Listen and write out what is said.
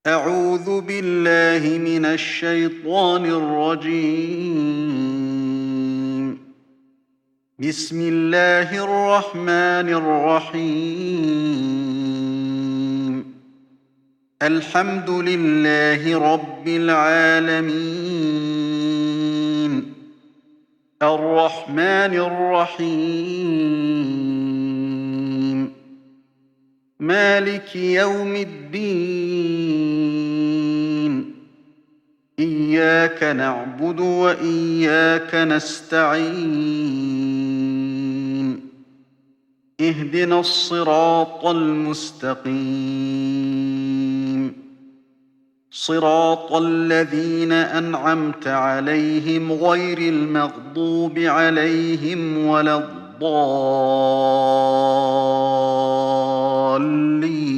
أعوذ بالله من الشيطان الرجيم. بسم الله الرحمن الرحيم. الحمد لله رب العالمين. الرحمن الرحيم. مالك يوم الدين. إياك نعبد وإياك نستعين. اهدنا الصراط المستقيم. صراط الذين أنعمت عليهم غير المغضوب عليهم ولا الضالين.